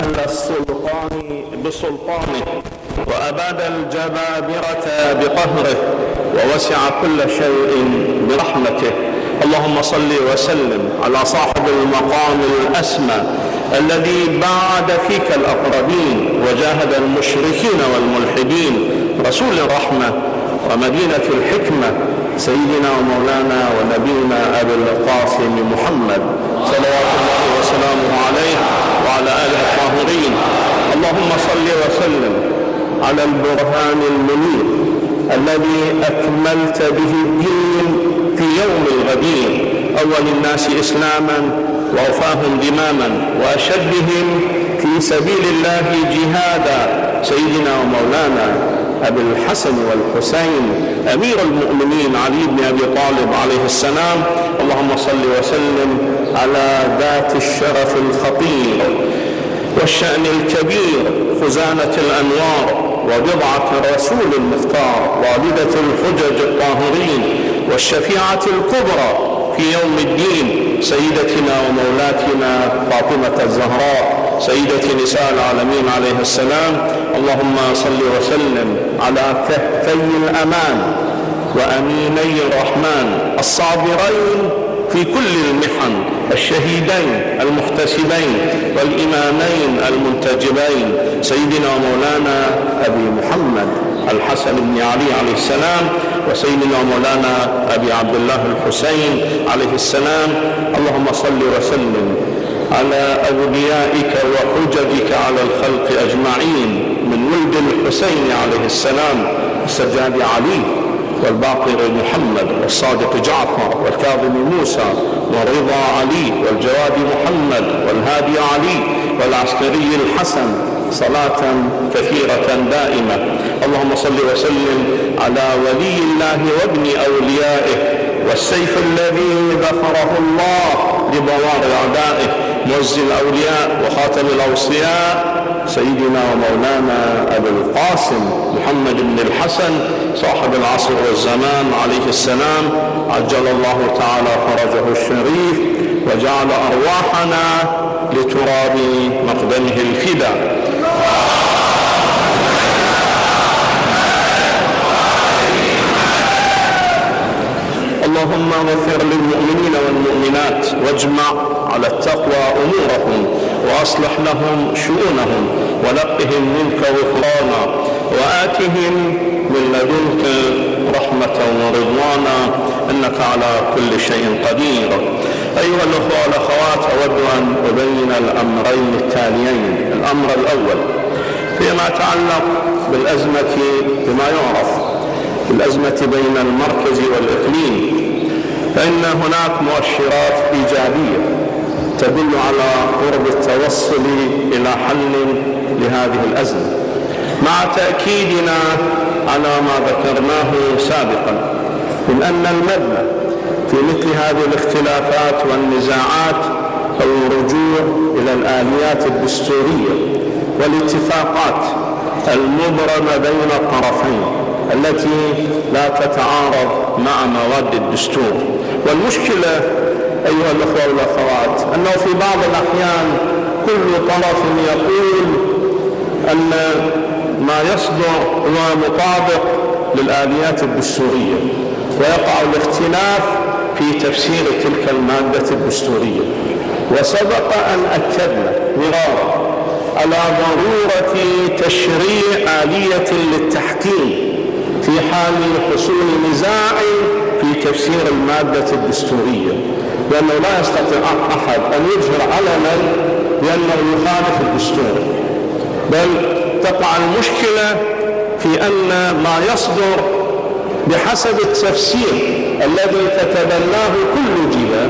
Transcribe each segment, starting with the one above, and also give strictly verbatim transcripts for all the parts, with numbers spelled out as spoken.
أهل السلطان بسلطانه، وأباد الجبابرة بقهره، ووسع كل شيء برحمته. اللهم صل وسلم على صاحب المقام الأسمى الذي باعد فيك الأقربين وجاهد المشركين والملحدين، رسول الرحمة ومدينة الحكمة، سيدنا ومولانا ونبينا أبي القاسم محمد صلوات الله وسلامه عليه وعلى آله الطاهرين. اللهم صل وسلم على البرهان المنير الذي أكملت به الدين في يوم الغدير، أول الناس إسلاما وأوفاهم دماما وأشدهم في سبيل الله جهادا، سيدنا ومولانا أبي الحسن والحسين أمير المؤمنين علي بن أبي طالب عليه السلام. اللهم صل وسلم على ذات الشرف الخطير والشأن الكبير، خزانة الأنوار وبضعة الرسول المختار، والدة الحجج الطاهرين والشفيعة الكبرى في يوم الدين، سيدتنا ومولاتنا فاطمة الزهراء سيدة نساء العالمين عليه السلام. اللهم صل وسلم على كهفي الأمان وأميني الرحمن الصابرين في كل المحن، الشهيدين المحتسبين والإمامين المنتجبين، سيدنا ومولانا أبي محمد الحسن بن علي عليه السلام، وسيدنا ومولانا أبي عبد الله الحسين عليه السلام. اللهم صل وسلم على أوليائك وحججك على الخلق أجمعين، من ولد الحسين عليه السلام السجاد علي، والباقر محمد، والصادق جعفر، والكاظم موسى، والرضا علي، والجواد محمد، والهادي علي، والعسكري الحسن، صلاة كثيرة دائمة. اللهم صل وسلم على ولي الله وابن أوليائه، والسيف الذي ذخره الله لبوار أعدائه، معز الأولياء وخاتم الأوصياء، سيدنا ومولانا أبي القاسم محمد بن الحسن صاحب العصر والزمان عليه السلام، عجل الله تعالى فرجه الشريف وجعل أرواحنا لتراب مقدمه الفداء. اللهم اغفر للمؤمنين والمؤمنات، واجمع على التقوى أمورهم، وأصلح لهم شؤونهم، ونقهم منك غفرانا، وآتهم من لدنك رحمة ورضوانا، إنك على كل شيء قدير. أيها الأخوة والأخوات، أود أن أبين الأمرين التاليين. الأمر الأول فيما يتعلق بالأزمة، بما يعرف بالأزمة بين المركز والإقليم، فإن هناك مؤشرات إيجابية تدل على قرب التوصل إلى حل لهذه الأزمة، مع تأكيدنا على ما ذكرناه سابقا من أن المبنى في مثل هذه الاختلافات والنزاعات هو الرجوع إلى الآليات الدستورية والاتفاقات المبرمة بين الطرفين التي لا تتعارض مع مواد الدستور. والمشكلة أيها الأخوة والأخوات أنه في بعض الأحيان كل طرف يقول أن ما يصدر هو مطابق للآليات الدستورية، ويقع الاختلاف في تفسير تلك المادة الدستورية. وسبق أن أكدنا مرارا على ضرورة تشريع آلية للتحكيم في حال حصول نزاع في تفسير المادة الدستورية، لأنه لا يستطيع أحد أن يظهر علنا بأنه يخالف الدستور، بل تقع المشكلة في أن ما يصدر بحسب التفسير الذي تتبناه كل جهة،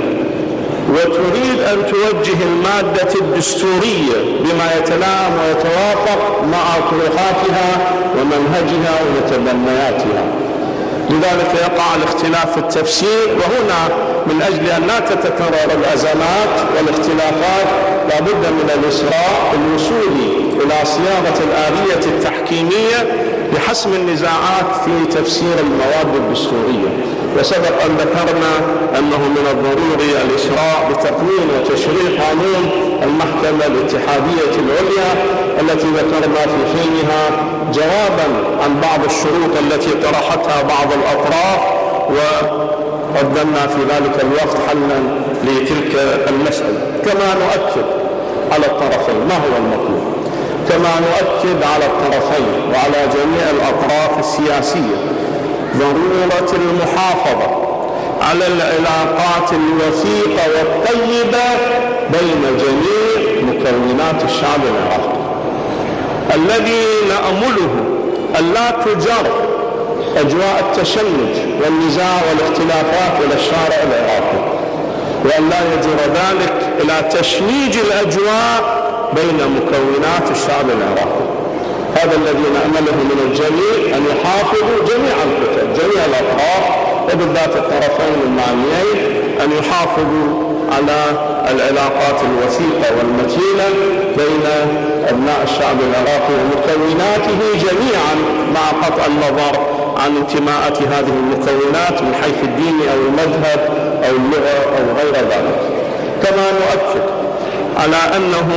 وتريد أن توجه المادة الدستورية بما يتلائم ويتوافق مع طروحاتها ومنهجها ومتبنياتها. لذلك يقع الاختلاف في التفسير، وهنا من أجل أن لا تتكرر الأزمات والاختلافات لابد من الإسراع الوصول إلى صياغة الآلية التحكيمية لحسم النزاعات في تفسير المواد الدستورية. وسبق أن ذكرنا أنه من الضروري الإسراع بتقنين وتشريع قانون المحكمة الاتحادية العليا التي ذكرنا في حينها جوابا عن بعض الشروط التي طرحتها بعض الأطراف، وقدمنا في ذلك الوقت حلا لتلك المسألة. كما نؤكد على الطرفين ما هو المطلوب، كما نؤكد على الطرفين وعلى جميع الأطراف السياسية ضرورة المحافظة على العلاقات الوثيقة والطيبة بين جميع مكونات الشعب العراقي، الذي نأمله ألا تجر أجواء التشنج والنزاع والاختلافات إلى الشارع العراقي، وأن لا يجر ذلك إلى تشنيج الأجواء بين مكونات الشعب العراقي. هذا الذي نأمله من الجميع، أن يحافظوا جميع الكتل جميع الأطراف وبالذات الطرفين المعنيين أن يحافظوا على العلاقات الوثيقة والمتينة بين أبناء الشعب العراقي ومكوناته جميعا، مع قطع النظر عن انتماءات هذه المكونات من حيث الدين أو المذهب أو اللغة أو غير ذلك. كما نؤكد على أنه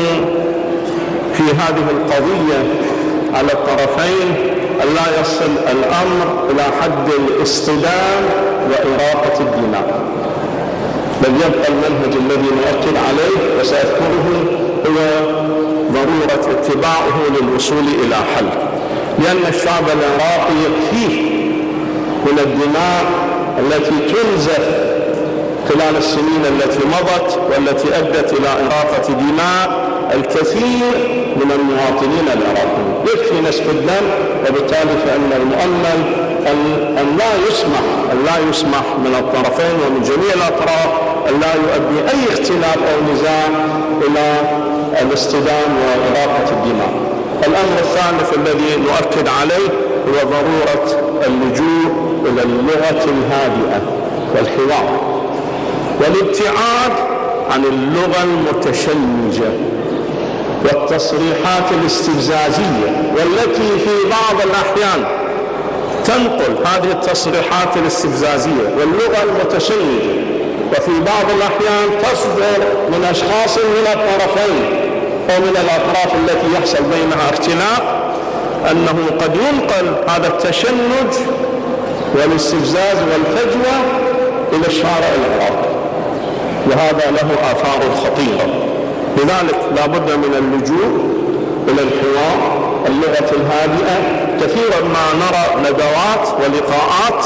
في هذه القضية على الطرفين أن لا يصل الأمر إلى حد الاصطدام وإراقة الدماء، بل يبقى المنهج الذي نؤكد عليه وسأذكره هو ضرورة اتباعه للوصول إلى حل، لأن الشعب العراقي يكفيه من الدماء التي تنزف خلال السنين التي مضت والتي أدت إلى إراقة دماء الكثير من المواطنين العراقيين. يكفي نسف الدم، وبالتالي فإن المؤمل أن لا يسمح أن لا يسمح من الطرفين ومن جميع الأطراف أن لا يؤدي أي اختلاف أو نزاع إلى الاصطدام وإراقة الدماء. الأمر الثالث الذي نؤكد عليه هو ضرورة اللجوء إلى اللغة الهادئة والحوار والابتعاد عن اللغة المتشنجة والتصريحات الاستفزازية، والتي في بعض الأحيان تنقل هذه التصريحات الاستفزازية واللغة المتشنجة وفي بعض الأحيان تصدر من أشخاص من الطرفين أو من الأطراف التي يحصل بينها اختلاف، أنه قد ينقل هذا التشنج والاستفزاز والفجوة إلى الشارع العراقي، وهذا له آثار خطيرة. لذلك لا بد من اللجوء إلى الحوار، اللغة الهادئة. كثيرا ما نرى ندوات ولقاءات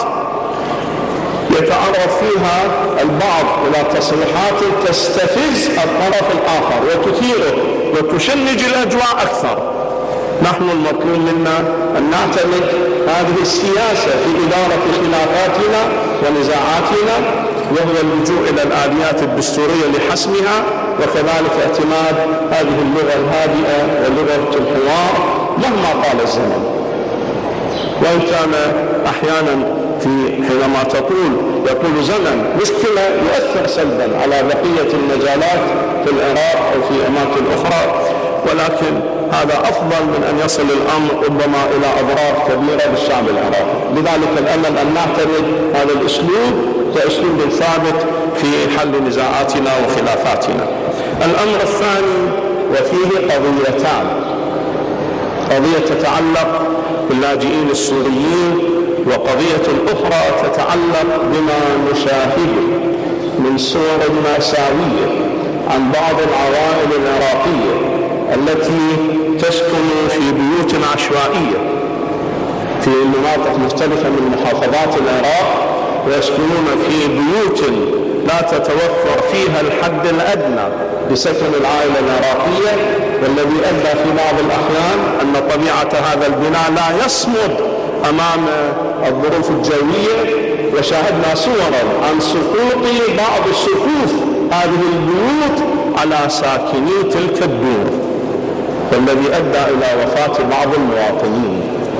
يتعرض فيها البعض إلى تصريحات تستفز الطرف الآخر وتثيره وتشنج الأجواء أكثر. نحن المطلوب منا أن نعتمد هذه السياسة في إدارة خلافاتنا ونزاعاتنا، وهو اللجوء إلى الآليات الدستورية لحسمها، وكذلك اعتماد هذه اللغة الهادئة ولغة الحوار مهما طال الزمن. وإن كان أحيانا في حينما تطول يطول زمن مشكلة يؤثر سلبا على بقية المجالات في العراق أو في أماكن أخرى، ولكن هذا أفضل من أن يصل الأمر ربما إلى أضرار كبيرة بالشعب العراقي. لذلك الأمل أن نعتمد هذا الأسلوب كأسلوب ثابت في حل نزاعاتنا وخلافاتنا. الأمر الثاني وفيه قضيتان: قضية تتعلق باللاجئين السوريين، وقضية أخرى تتعلق بما نشاهده من صور مأساوية عن بعض العوائل العراقية التي تسكن في بيوت عشوائية في مناطق مختلفة من محافظات العراق، ويسكنون في بيوت لا تتوفر فيها الحد الأدنى لسكن العائلة العراقية، والذي أدى في بعض الأحيان أن طبيعة هذا البناء لا يصمد أمام الظروف الجوية. وشاهدنا صورا عن سقوط بعض سقوف هذه البيوت على ساكني تلك الدور، والذي أدى إلى وفاة بعض المواطنين.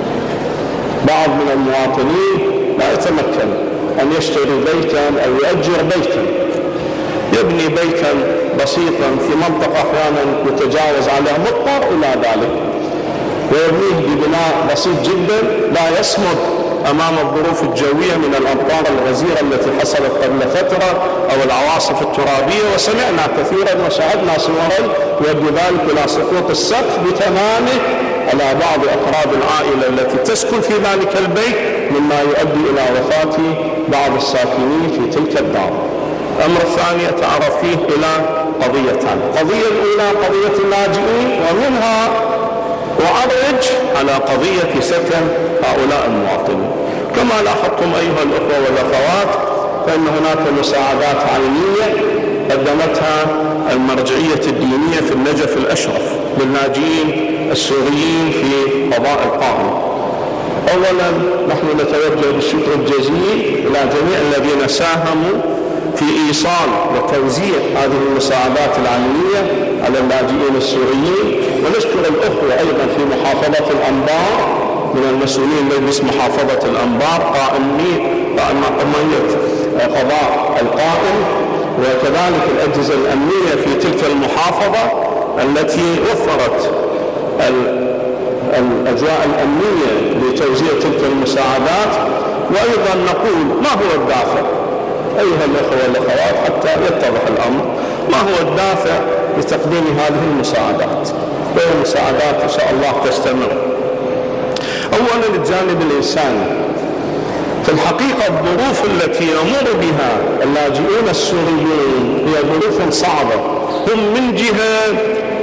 بعض من المواطنين لا يتمكن أن يشتري بيتا أو يؤجر بيتا، يبني بيتا بسيطا في منطقة أحيانا يتجاوز عليها، مضطر إلى ذلك، ويبنيه ببناء بسيط جدا لا يصمد أمام الظروف الجوية من الأمطار الغزيرة التي حصلت قبل فترة أو العواصف الترابية، وسمعنا كثيرا وشاهدنا صورا يؤدي ذلك إلى سقوط السقف بتمامه على بعض أفراد العائلة التي تسكن في ذلك البيت، مما يؤدي إلى وفاة بعض الساكنين في تلك الدار. الأمر الثاني أتعرف فيه إلى قضيتان. القضية الأولى قضية اللاجئين، ومنها وأرج على قضية سكن هؤلاء المواطنين. كما لاحظتم أيها الأخوة والأخوات، فإن هناك مساعدات عينية قدمتها المرجعية الدينية في النجف الأشرف للاجئين السوريين في قضاء القاهرة. أولا نحن نتوجه بالشكر الجزيل إلى جميع الذين ساهموا في إيصال وتوزيع هذه المساعدات العينية على اللاجئين السوريين، ونشكر الأخوة أيضا في محافظة الأنبار من المسؤولين مجلس محافظة الأنبار قائمية قضاء القائم، وكذلك الأجهزة الأمنية في تلك المحافظة التي وفرت الأجواء الأمنية لتوزيع تلك المساعدات. وأيضا نقول ما هو الدافع أيها الأخوة والأخوات حتى يتضح الأمر، ما هو الدافع لتقديم هذه المساعدات؟ والمساعدات إن شاء الله تستمر. أولا الجانب الإنساني. في الحقيقة الظروف التي يمر بها اللاجئون السوريون هي ظروف صعبة. هم من جهة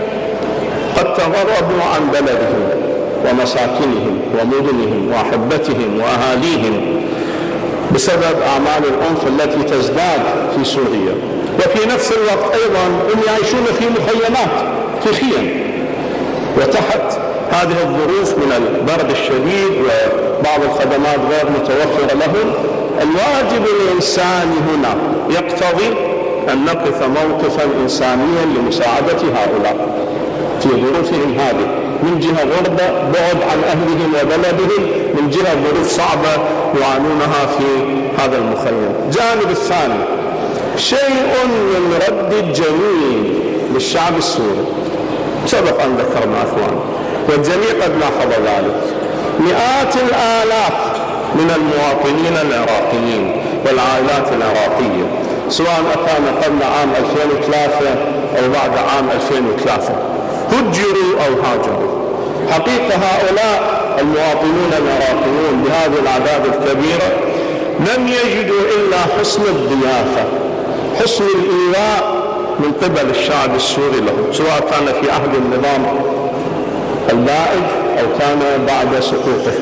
قد تغربوا عن بلدهم ومساكنهم ومدنهم وأحبتهم وأهاليهم بسبب أعمال العنف التي تزداد في سوريا، وفي نفس الوقت أيضا هم يعيشون في مخيمات في خيم، وتحت هذه الظروف من البرد الشديد وبعض الخدمات غير متوفرة لهم. الواجب الإنساني هنا يقتضي أن نقف موقفا إنسانيا لمساعدة هؤلاء في ظروفهم هذه، من جهة غربة بعد عن أهلهم وبلدهم، من جهة ظروف صعبة يعانونها في هذا المخيم. الجانب الثاني شيء من رد الجميل للشعب السوري، سبق أن ذكرنا أخوان والجميع قد لاحظ ذلك. مئات الآلاف من المواطنين العراقيين والعائلات العراقية، سواء كان قبل عام ألفين وثلاثة أو بعد عام ألفين وثلاثة، هجروا أو هاجروا. حقيقة هؤلاء المواطنون العراقيون بهذه الأعداد الكبيرة لم يجدوا إلا حسن الضيافة، حسن الإيواء من قبل الشعب السوري لهم، سواء كان في عهد النظام البائد أو كان بعد سقوطه.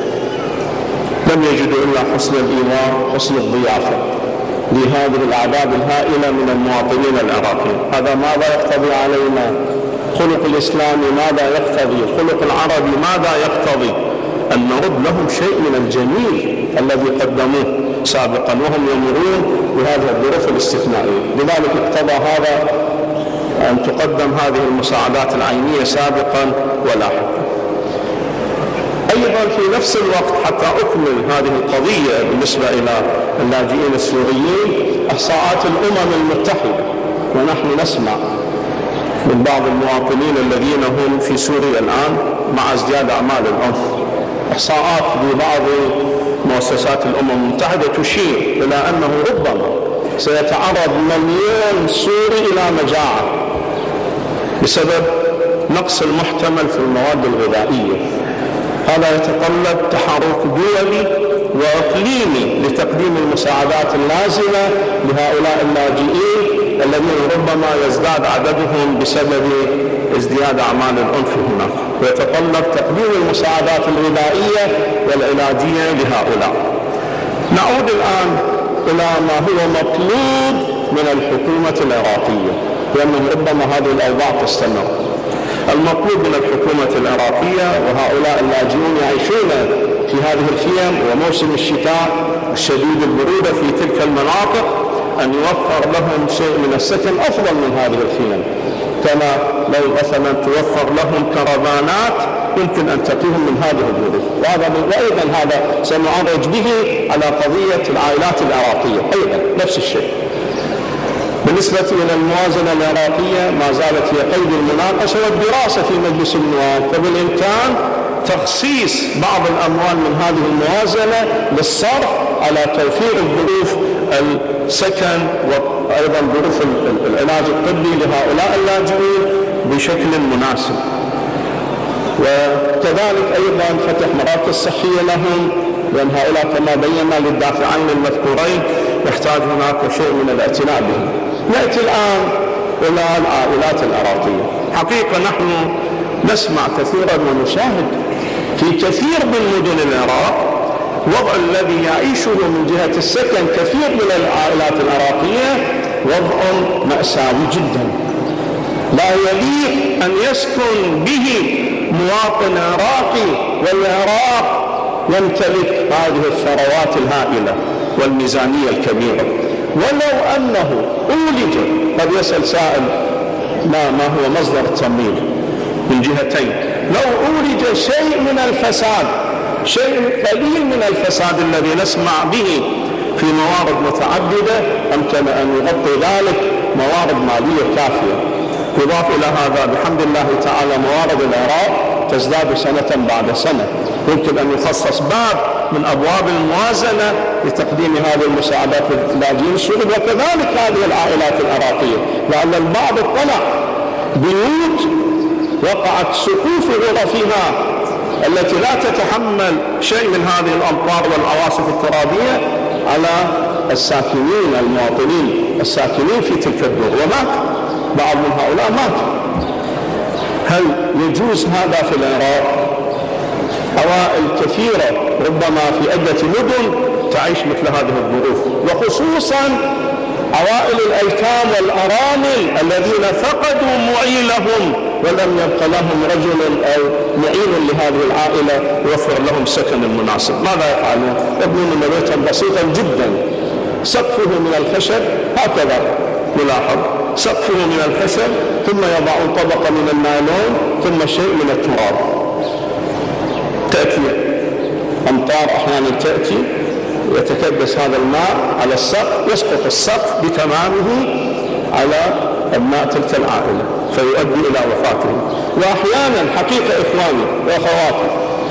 لم يجدوا إلا حسن الإيواء، حسن الضيافة لهذه الأعداد الهائلة من المواطنين العراقيين. هذا ماذا يقتضي علينا؟ خلق الإسلامي ماذا يقتضي؟ خلق العربي ماذا يقتضي؟ أن نرد لهم شيء من الجميل الذي قدموه سابقا وهم يمرون بهذه الظروف الاستثنائية. لذلك اقتضى هذا أن تقدم هذه المساعدات العينية سابقا ولاحقا. أيضا في نفس الوقت حتى أكمل هذه القضية بالنسبة إلى اللاجئين السوريين، إحصاءات الأمم المتحدة، ونحن نسمع من بعض المواطنين الذين هم في سوريا الآن مع ازدياد أعمال العنف، إحصاءات ببعض مؤسسات الأمم المتحدة تشير إلى أنه ربما سيتعرض مليون سوري إلى مجاعة بسبب نقص المحتمل في المواد الغذائية. هذا يتطلب تحرك دولي وإقليمي لتقديم المساعدات اللازمة لهؤلاء اللاجئين الذين ربما يزداد عددهم بسبب ازدياد أعمال العنف هناك، ويتطلب تقديم المساعدات الغذائية والعلاجية لهؤلاء. نعود الآن إلى ما هو مطلوب من الحكومة العراقية، لأنه ربما هذه الأوضاع تستمر. المطلوب من الحكومة العراقية وهؤلاء اللاجئون يعيشون في هذه الخيم وموسم الشتاء الشديد البرودة في تلك المناطق أن يوفر لهم شيء من السكن أفضل من هذه الخيم، كما لو مثلا توفر لهم كرفانات يمكن أن تقيهم من هذه الظروف. وأيضا هذا سنعرج به على قضية العائلات العراقية أيضا نفس الشيء. بالنسبة إلى الموازنة العراقية ما زالت هي قيد المناقشة والدراسة في مجلس النواب، فبالإمكان تخصيص بعض الأموال من هذه الموازنة للصرف على توفير الظروف السكن وأيضا ظروف العلاج الطبي لهؤلاء اللاجئين بشكل مناسب. وكذلك أيضا فتح مراكز صحية لهم، لأن هؤلاء كما بينا للدافعين المذكورين يحتاج هناك شيء من الاعتناء بهم. نأتي الآن إلى العائلات العراقية. حقيقة نحن نسمع كثيرا ونشاهد في كثير من مدن العراق وضع الذي يعيشه من جهة السكن كثير من العائلات العراقية وضع مأساوي جدا، لا يليق أن يسكن به مواطن عراقي والعراق يمتلك هذه الثروات الهائلة والميزانية الكبيرة. ولو أنه أولج، قد يسأل سائل ما, ما هو مصدر التمويل من جهتين، لو أولج شيء من الفساد، شيء قليل من الفساد الذي نسمع به في موارد متعددة، أمكن أن يغطي ذلك موارد مالية كافية. يضاف إلى هذا بحمد الله تعالى موارد العراق تزداد سنة بعد سنة، يمكن أن يخصص باب من أبواب الموازنة لتقديم هذه المساعدات للاجئين السوريين وكذلك هذه العائلات العراقية، لأن البعض اطلع بيوت وقعت سقوف غرفها التي لا تتحمل شيء من هذه الأمطار والعواصف الترابية على الساكنين المواطنين الساكنين في تلك الدور، ومات بعض من هؤلاء مات. هل يجوز هذا في العراق؟ عوائل كثيرة ربما في عدة مدن تعيش مثل هذه الظروف، وخصوصا عوائل الأيتام والأرامل الذين فقدوا معيلهم ولم يبق لهم رجل أو معين لهذه العائلة يوفر لهم سكن المناسب. ماذا يفعلون؟ يبنون بيتا بسيطا جدا سقفه من الخشب، هكذا نلاحظ سقفه من الخشب، ثم يضعون طبقة من النايلون ثم شيء من التراب. تأتي أمطار أحيانا تأتي يتكبس هذا الماء على السقف، يسقط السقف بتمامه على أبناء تلك العائلة فيؤدي إلى وفاتهم. وأحيانا حقيقة إخواني وأخواتي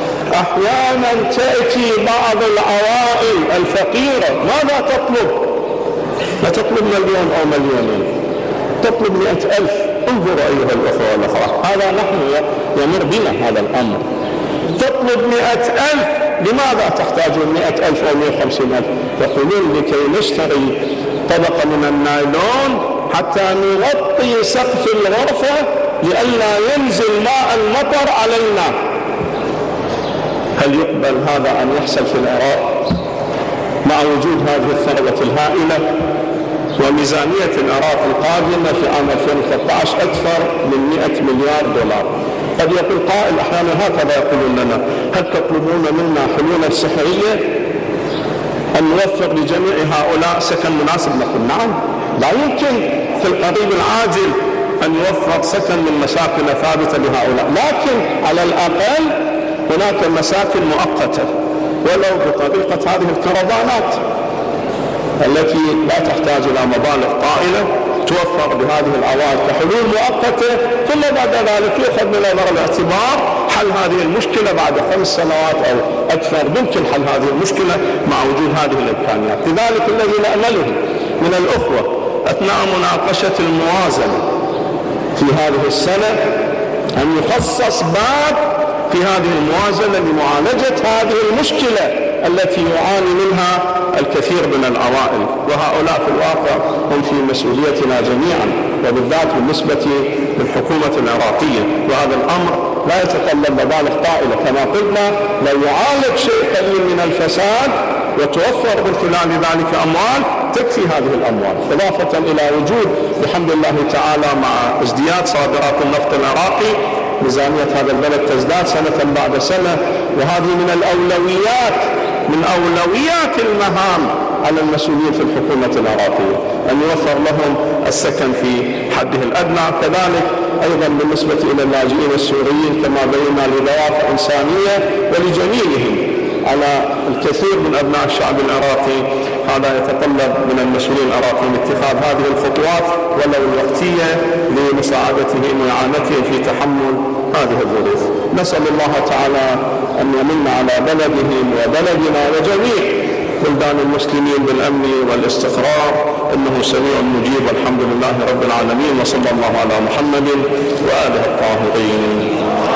أحيانا تأتي بعض العوائل الفقيرة ماذا تطلب؟ لا تطلب مليون أو مليونين، تطلب مئة ألف. انظروا أيها الأخوة والأخوات، هذا نحن يمر بنا هذا الأمر. تطلب مئة ألف، لماذا تحتاجون مئة ألف أو مئة وخمسين ألف؟ يقولون لكي نشتري طبقة من النايلون حتى نغطي سقف الغرفة لئلا ينزل ماء المطر علينا. هل يقبل هذا أن يحصل في العراق مع وجود هذه الثروة الهائلة وميزانية العراق القادمة في عام ألفين وثلاثة عشر أكثر من مئة مليار دولار؟ قد يقول قائل أحيانا هكذا يقولون لنا: هل تطلبون منا حلولا سحرية أن نوفر لجميع هؤلاء سكن مناسب؟ نقول نعم، لا يمكن في القريب العاجل أن يوفر سكن من مساكن ثابتة لهؤلاء، لكن على الأقل هناك مساكن مؤقتة ولو بطريقة هذه الكرفانات التي لا تحتاج إلى مبالغ طائلة، توفر بهذه العوائل كحلول مؤقتة، ثم بعد ذلك يؤخذ من نظر الاعتبار حل هذه المشكلة بعد خمس سنوات أو أكثر. يمكن حل هذه المشكلة مع وجود هذه الإمكانيات. لذلك الذي نأمله من الأخوة أثناء مناقشة الموازنة في هذه السنة أن يخصص باب في هذه الموازنة لمعالجة هذه المشكلة التي يعاني منها الكثير من العوائل، وهؤلاء في الواقع هم في مسؤوليتنا جميعا، وبالذات بالنسبة للحكومة العراقية. وهذا الأمر لا يتطلب مبالغ طائلة كما قلنا، لو يعالج شيء قليل من الفساد وتوفر من خلال ذلك أموال تكفي هذه الأموال، إضافة إلى وجود بحمد الله تعالى مع ازدياد صادرات النفط العراقي ميزانية هذا البلد تزداد سنة بعد سنة، وهذه من الأولويات من أولويات المهام على المسؤولين في الحكومة العراقية أن يوفر لهم السكن في حده الأدنى. كذلك أيضا بالنسبة إلى اللاجئين السوريين كما بينا لدوافع إنسانية ولجميلهم على الكثير من أبناء الشعب العراقي، هذا يتطلب من المسؤولين العراقيين اتخاذ هذه الخطوات ولو الوقتية لمساعدتهم وإعانتهم في تحمل هذه الظروف. نسأل الله تعالى أن يمن على بلدهم وبلدنا وجميع بلدان المسلمين بالأمن والاستقرار، إنه سميع مجيب، والحمد لله رب العالمين، وصلى الله على محمد وآله الطاهرين.